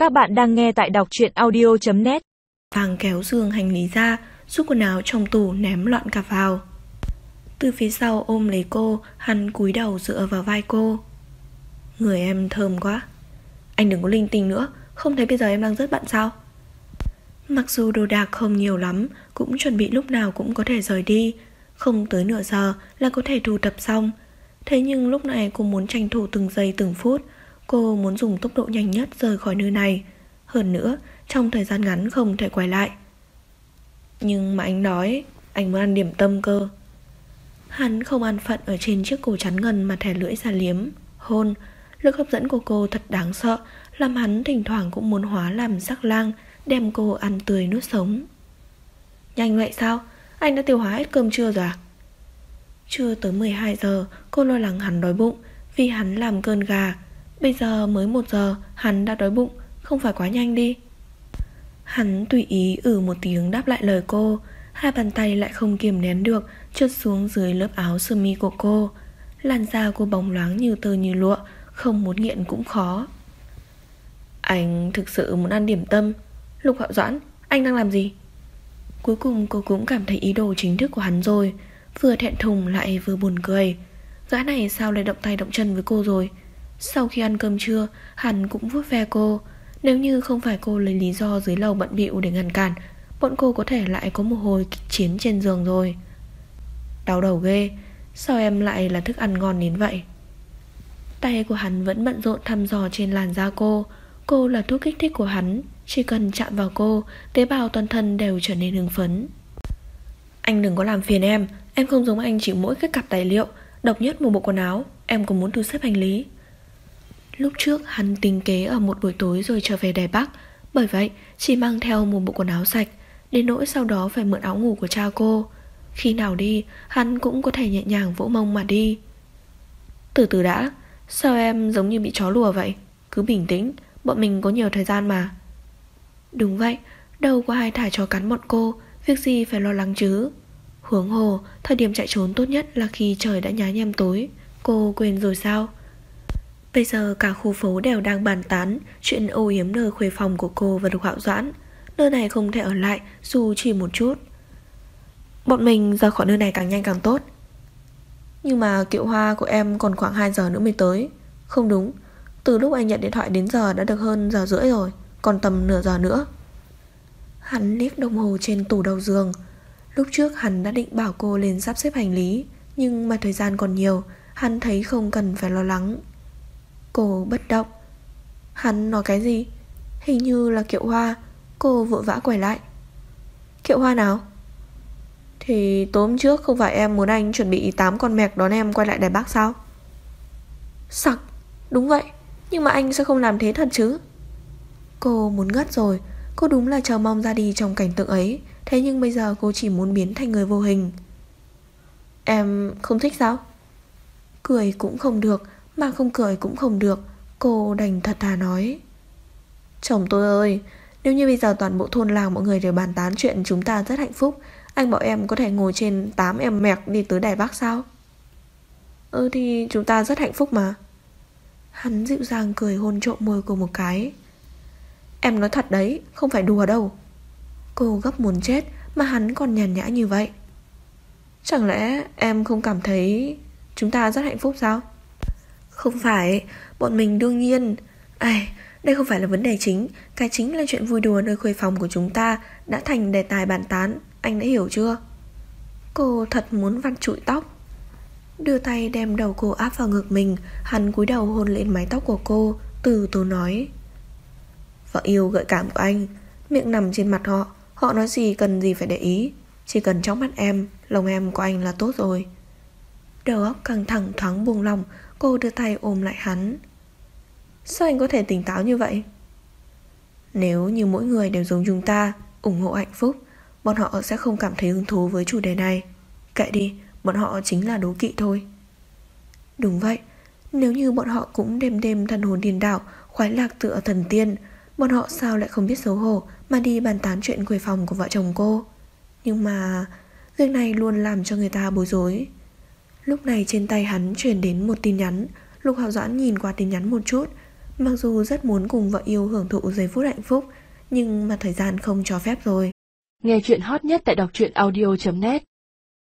Các bạn đang nghe tại đọc truyện audio.net. Vàng kéo giường hành lý ra, rút quần áo trong tủ ném loạn cả vào. Từ phía sau ôm lấy cô, hắn cúi đầu dựa vào vai cô. Người em thơm quá. Anh đừng có linh tinh nữa, không thấy bây giờ em đang rất bận sao? Mặc dù đồ đạc không nhiều lắm, cũng chuẩn bị lúc nào cũng có thể rời đi. Không tới nửa giờ là có thể thu thập xong. Thế nhưng lúc này cô muốn tranh thủ từng giây từng phút. Cô muốn dùng tốc độ nhanh nhất rời khỏi nơi này. Hơn nữa, trong thời gian ngắn không thể quay lại. Nhưng mà anh đói, anh muốn ăn điểm tâm cơ. Hắn không an phận ở trên chiếc cổ chắn ngần mà thè lưỡi ra liếm, hôn. Lực hấp dẫn của cô thật đáng sợ, làm hắn thỉnh thoảng cũng muốn hóa làm sắc lang, đem cô ăn tươi nuốt sống. Nhanh vậy sao? Anh đã tiêu hóa hết cơm trưa rồi à? Chưa tới 12 giờ, cô lo lắng hắn đói bụng vì hắn làm cơn gà. Bây giờ mới 1 giờ, hắn đã đói bụng, không phải quá nhanh đi. Hắn tùy ý một tiếng đáp lại lời cô. Hai bàn tay lại không kiềm nén được trượt xuống dưới lớp áo sơ mi của cô. Làn da cô bóng loáng như tơ như lụa, không muốn nghiện cũng khó. Anh thực sự muốn ăn điểm tâm. Lục Hạo Doãn, anh đang làm gì? Cuối cùng cô cũng cảm thấy ý đồ chính thức của hắn rồi. Vừa thẹn thùng lại vừa buồn cười. Gã này sao lại động tay động chân với cô rồi? Sau khi ăn cơm trưa, hắn cũng vuốt ve cô. Nếu như không phải cô lấy lý do dưới lầu bận bịu để ngăn cản, bọn cô có thể lại có một hồi kịch chiến trên giường rồi. Đau đầu ghê, sao em lại là thức ăn ngon đến vậy? Tay của hắn vẫn bận rộn thăm dò trên làn da cô. Cô là thuốc kích thích của hắn, chỉ cần chạm vào cô, tế bào toàn thân đều trở nên hưng phấn. Anh đừng có làm phiền em không giống anh chỉ mỗi cái cặp tài liệu, độc nhất một bộ quần áo, em còn muốn thu xếp hành lý. Lúc trước hắn tính kế ở một buổi tối rồi trở về Đài Bắc, bởi vậy chỉ mang theo một bộ quần áo sạch, đến nỗi sau đó phải mượn áo ngủ của cha cô. Khi nào đi, hắn cũng có thể nhẹ nhàng vỗ mông mà đi. Từ từ đã, sao em giống như bị chó lùa vậy? Cứ bình tĩnh, bọn mình có nhiều thời gian mà. Đúng vậy, đâu có ai thả chó cắn bọn cô, việc gì phải lo lắng chứ. Huống hồ, thời điểm chạy trốn tốt nhất là khi trời đã nhá nhem tối. Cô quên rồi sao? Bây giờ cả khu phố đều đang bàn tán chuyện ô yếm nơi khuê phòng của cô và Lục Hạo Doãn. Nơi này không thể ở lại dù chỉ một chút. Bọn mình rời khỏi nơi này càng nhanh càng tốt. Nhưng mà kiệu hoa của em còn khoảng 2 giờ nữa mới tới. Không đúng, từ lúc anh nhận điện thoại đến giờ đã được hơn giờ rưỡi rồi, còn tầm nửa giờ nữa. Hắn liếc đồng hồ trên tủ đầu giường. Lúc trước hắn đã định bảo cô lên sắp xếp hành lý, nhưng mà thời gian còn nhiều, hắn thấy không cần phải lo lắng. Cô bất động. Hắn nói cái gì? Hình như là kiệu hoa. Cô vội vã quay lại. Kiệu hoa nào? Thì tối hôm trước không phải em muốn anh chuẩn bị 8 con mẹc đón em quay lại Đài Bắc sao? Sặc, đúng vậy. Nhưng mà anh sẽ không làm thế thật chứ? Cô muốn ngất rồi. Cô đúng là chờ mong ra đi trong cảnh tượng ấy. Thế nhưng bây giờ cô chỉ muốn biến thành người vô hình. Em không thích sao? Cười cũng không được, mà không cười cũng không được. Cô đành thật thà nói. Chồng tôi ơi, nếu như bây giờ toàn bộ thôn làng mọi người đều bàn tán chuyện chúng ta rất hạnh phúc, anh bảo em có thể ngồi trên 8 em mẹc đi tới Đài Bắc sao? Thì chúng ta rất hạnh phúc mà. Hắn dịu dàng cười hôn trộm môi cô một cái. Em nói thật đấy, không phải đùa đâu. Cô gấp muốn chết mà hắn còn nhàn nhã như vậy. Chẳng lẽ em không cảm thấy chúng ta rất hạnh phúc sao? Không phải, bọn mình đương nhiên. Đây không phải là vấn đề chính. Cái chính là chuyện vui đùa nơi khuê phòng của chúng ta đã thành đề tài bàn tán. Anh đã hiểu chưa? Cô thật muốn vặn trụi tóc. Đưa tay đem đầu cô áp vào ngực mình. Hắn cúi đầu hôn lên mái tóc của cô, từ từ nói. Vợ yêu gợi cảm của anh, miệng nằm trên mặt họ. Họ nói gì cần gì phải để ý. Chỉ cần trong mắt em, lòng em của anh là tốt rồi. Đầu óc căng thẳng thoáng buông lỏng. Cô đưa tay ôm lại hắn. Sao anh có thể tỉnh táo như vậy? Nếu như mỗi người đều giống chúng ta, ủng hộ hạnh phúc, bọn họ sẽ không cảm thấy hứng thú với chủ đề này. Kệ đi, bọn họ chính là đố kỵ thôi. Đúng vậy, nếu như bọn họ cũng đêm đêm thần hồn điên đảo, khoái lạc tựa thần tiên, bọn họ sao lại không biết xấu hổ mà đi bàn tán chuyện khuê phòng của vợ chồng cô. Nhưng mà việc này luôn làm cho người ta bối rối. Lúc này trên tay hắn truyền đến một tin nhắn. Lục Hạo Doãn nhìn qua tin nhắn một chút, Mặc dù rất muốn cùng vợ yêu hưởng thụ giây phút hạnh phúc, nhưng mà thời gian không cho phép rồi. Nghe chuyện hot nhất tại đọc truyện audio.net